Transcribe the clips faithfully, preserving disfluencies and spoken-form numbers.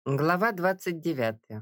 Глава двадцать девятая.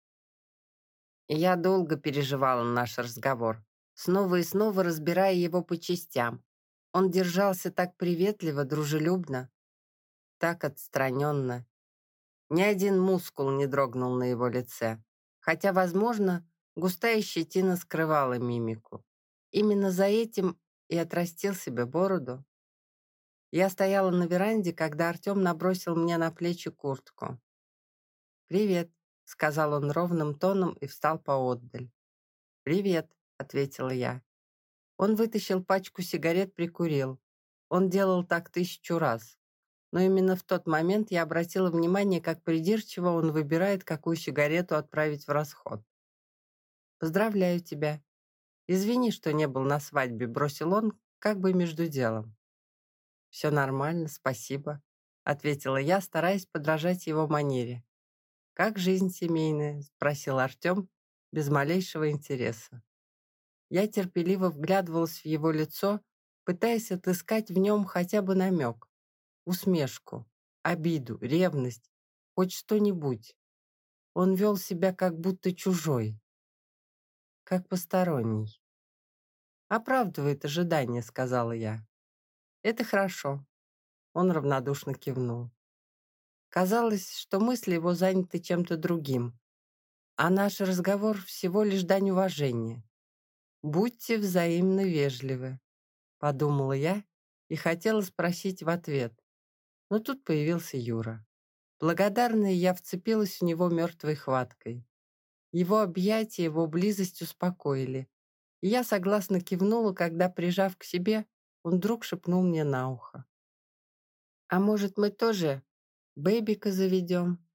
Я долго переживала наш разговор, снова и снова разбирая его по частям. Он держался так приветливо, дружелюбно, так отстраненно. Ни один мускул не дрогнул на его лице, хотя, возможно, густая щетина скрывала мимику. Именно за этим и отрастил себе бороду. Я стояла на веранде, когда Артем набросил мне на плечи куртку. «Привет», — сказал он ровным тоном и встал поотдаль. «Привет», — ответила я. Он вытащил пачку сигарет, прикурил. Он делал так тысячу раз. Но именно в тот момент я обратила внимание, как придирчиво он выбирает, какую сигарету отправить в расход. «Поздравляю тебя. Извини, что не был на свадьбе», — бросил он, как бы между делом. «Все нормально, спасибо», — ответила я, стараясь подражать его манере. «Как жизнь семейная?» — спросил Артем без малейшего интереса. Я терпеливо вглядывалась в его лицо, пытаясь отыскать в нем хотя бы намек, усмешку, обиду, ревность, хоть что-нибудь. Он вел себя как будто чужой, как посторонний. «Оправдывает ожидания», — сказала я. «Это хорошо», — он равнодушно кивнул. Казалось, что мысли его заняты чем-то другим, а наш разговор всего лишь дань уважения. «Будьте взаимно вежливы», — подумала я и хотела спросить в ответ. Но тут появился Юра. Благодарная, я вцепилась в него мертвой хваткой. Его объятия, его близость успокоили. И я согласно кивнула, когда, прижав к себе, он вдруг шепнул мне на ухо. «А может, мы тоже бэбика заведем?»